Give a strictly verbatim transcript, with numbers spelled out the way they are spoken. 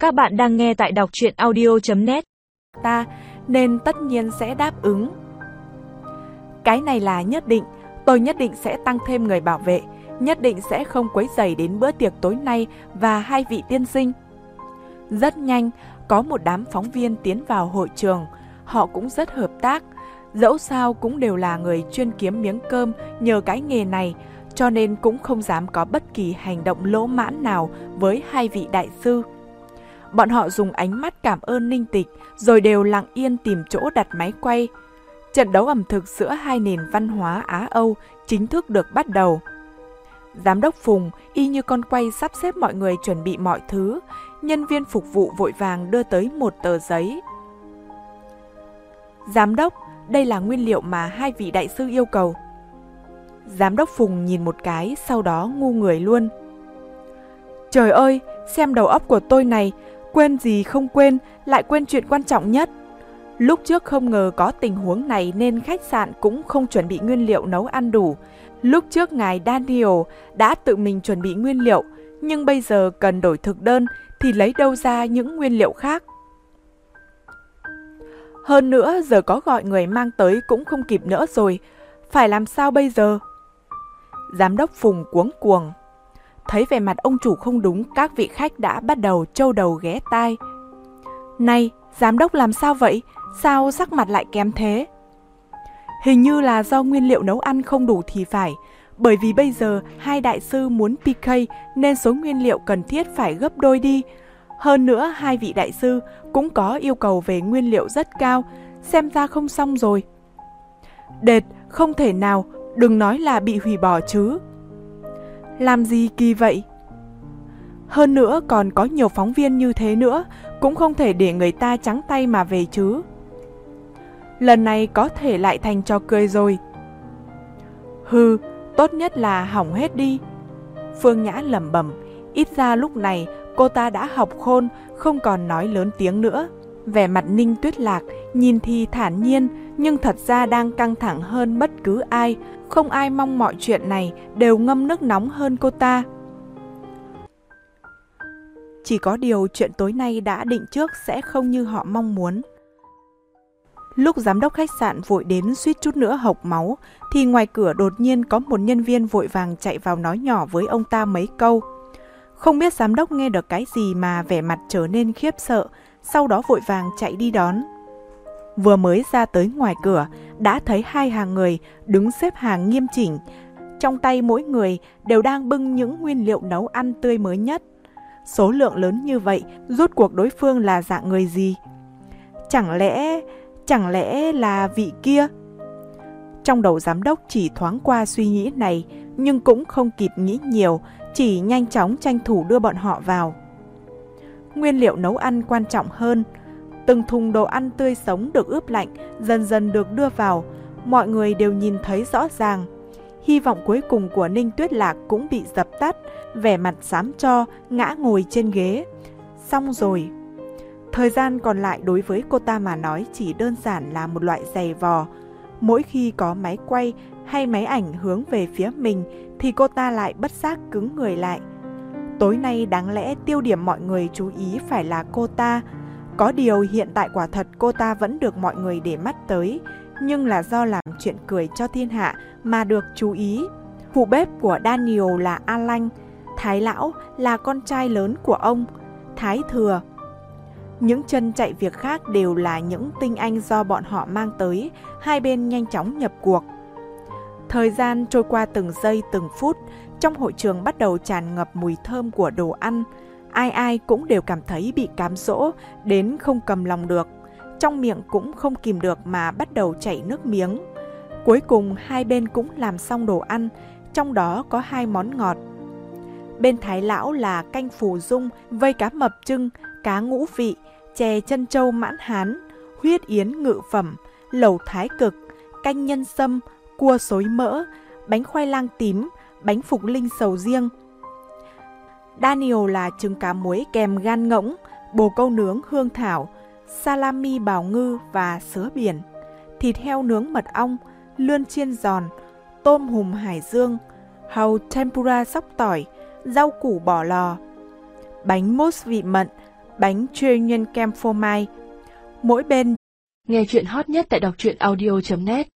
Các bạn đang nghe tại đọc truyện audio chấm net. Ta nên tất nhiên sẽ đáp ứng. Cái này là nhất định, tôi nhất định sẽ tăng thêm người bảo vệ, nhất định sẽ không quấy rầy đến bữa tiệc tối nay và hai vị tiên sinh. Rất nhanh, có một đám phóng viên tiến vào hội trường, họ cũng rất hợp tác. Dẫu sao cũng đều là người chuyên kiếm miếng cơm nhờ cái nghề này, cho nên cũng không dám có bất kỳ hành động lỗ mãn nào với hai vị đại sư. Bọn họ dùng ánh mắt cảm ơn Ninh Tịch, rồi đều lặng yên tìm chỗ đặt máy quay. Trận đấu ẩm thực giữa hai nền văn hóa Á-Âu chính thức được bắt đầu. Giám đốc Phùng y như con quay sắp xếp mọi người chuẩn bị mọi thứ. Nhân viên phục vụ vội vàng đưa tới một tờ giấy. Giám đốc, đây là nguyên liệu mà hai vị đại sư yêu cầu. Giám đốc Phùng nhìn một cái, sau đó ngu người luôn. Trời ơi, xem đầu óc của tôi này, quên gì không quên, lại quên chuyện quan trọng nhất. Lúc trước không ngờ có tình huống này nên khách sạn cũng không chuẩn bị nguyên liệu nấu ăn đủ. Lúc trước ngài Daniel đã tự mình chuẩn bị nguyên liệu, nhưng bây giờ cần đổi thực đơn thì lấy đâu ra những nguyên liệu khác. Hơn nữa, giờ có gọi người mang tới cũng không kịp nữa rồi. Phải làm sao bây giờ? Giám đốc Phùng cuống cuồng. Thấy vẻ mặt ông chủ không đúng, các vị khách đã bắt đầu trâu đầu ghé tai. Này, giám đốc làm sao vậy? Sao sắc mặt lại kém thế? Hình như là do nguyên liệu nấu ăn không đủ thì phải. Bởi vì bây giờ hai đại sư muốn pê ca nên số nguyên liệu cần thiết phải gấp đôi đi. Hơn nữa hai vị đại sư cũng có yêu cầu về nguyên liệu rất cao. Xem ra không xong rồi. Đệt, không thể nào, đừng nói là bị hủy bỏ chứ. Làm gì kỳ vậy? Hơn nữa còn có nhiều phóng viên như thế nữa, cũng không thể để người ta trắng tay mà về chứ. Lần này có thể lại thành trò cười rồi. Hừ, tốt nhất là hỏng hết đi. Phương Nhã lẩm bẩm, ít ra lúc này cô ta đã học khôn, không còn nói lớn tiếng nữa. Vẻ mặt Ninh Tuyết Lạc nhìn thì thản nhiên, nhưng thật ra đang căng thẳng hơn bất cứ ai. Không ai mong mọi chuyện này đều ngâm nước nóng hơn cô ta. Chỉ có điều chuyện tối nay đã định trước sẽ không như họ mong muốn. Lúc giám đốc khách sạn vội đến suýt chút nữa hộc máu, thì ngoài cửa đột nhiên có một nhân viên vội vàng chạy vào nói nhỏ với ông ta mấy câu. Không biết giám đốc nghe được cái gì mà vẻ mặt trở nên khiếp sợ, sau đó vội vàng chạy đi đón. Vừa mới ra tới ngoài cửa, đã thấy hai hàng người đứng xếp hàng nghiêm chỉnh. Trong tay mỗi người đều đang bưng những nguyên liệu nấu ăn tươi mới nhất. Số lượng lớn như vậy, rốt cuộc đối phương là dạng người gì? Chẳng lẽ, chẳng lẽ là vị kia? Trong đầu giám đốc chỉ thoáng qua suy nghĩ này, nhưng cũng không kịp nghĩ nhiều, chỉ nhanh chóng tranh thủ đưa bọn họ vào. Nguyên liệu nấu ăn quan trọng hơn. Từng thùng đồ ăn tươi sống được ướp lạnh dần dần được đưa vào, mọi người đều nhìn thấy rõ ràng. Hy vọng cuối cùng của Ninh Tuyết Lạc cũng bị dập tắt, vẻ mặt xám cho, ngã ngồi trên ghế. Xong rồi. Thời gian còn lại đối với cô ta mà nói chỉ đơn giản là một loại giày vò. Mỗi khi có máy quay hay máy ảnh hướng về phía mình thì cô ta lại bất giác cứng người lại. Tối nay đáng lẽ tiêu điểm mọi người chú ý phải là cô ta. Có điều hiện tại quả thật cô ta vẫn được mọi người để mắt tới, nhưng là do làm chuyện cười cho thiên hạ mà được chú ý. Phụ bếp của Daniel là A Lanh, Thái Lão là con trai lớn của ông, Thái Thừa. Những chân chạy việc khác đều là những tinh anh do bọn họ mang tới, hai bên nhanh chóng nhập cuộc. Thời gian trôi qua từng giây từng phút, trong hội trường bắt đầu tràn ngập mùi thơm của đồ ăn. Ai ai cũng đều cảm thấy bị cám dỗ đến không cầm lòng được. Trong miệng cũng không kìm được mà bắt đầu chảy nước miếng. Cuối cùng hai bên cũng làm xong đồ ăn, trong đó có hai món ngọt. Bên Thái Lão là canh phù dung, vây cá mập trưng, cá ngũ vị, chè chân trâu mãn hán, huyết yến ngự phẩm, lẩu thái cực, canh nhân sâm, cua xối mỡ, bánh khoai lang tím, bánh phục linh sầu riêng. Daniel là trứng cá muối kèm gan ngỗng, bồ câu nướng hương thảo, salami bào ngư và sứa biển, thịt heo nướng mật ong, lươn chiên giòn, tôm hùm hải dương, hàu tempura sóc tỏi, rau củ bỏ lò, bánh mousse vị mận, bánh Trillion kem phô mai. Mỗi bên nghe chuyện hot nhất tại đọc truyện audio chấm net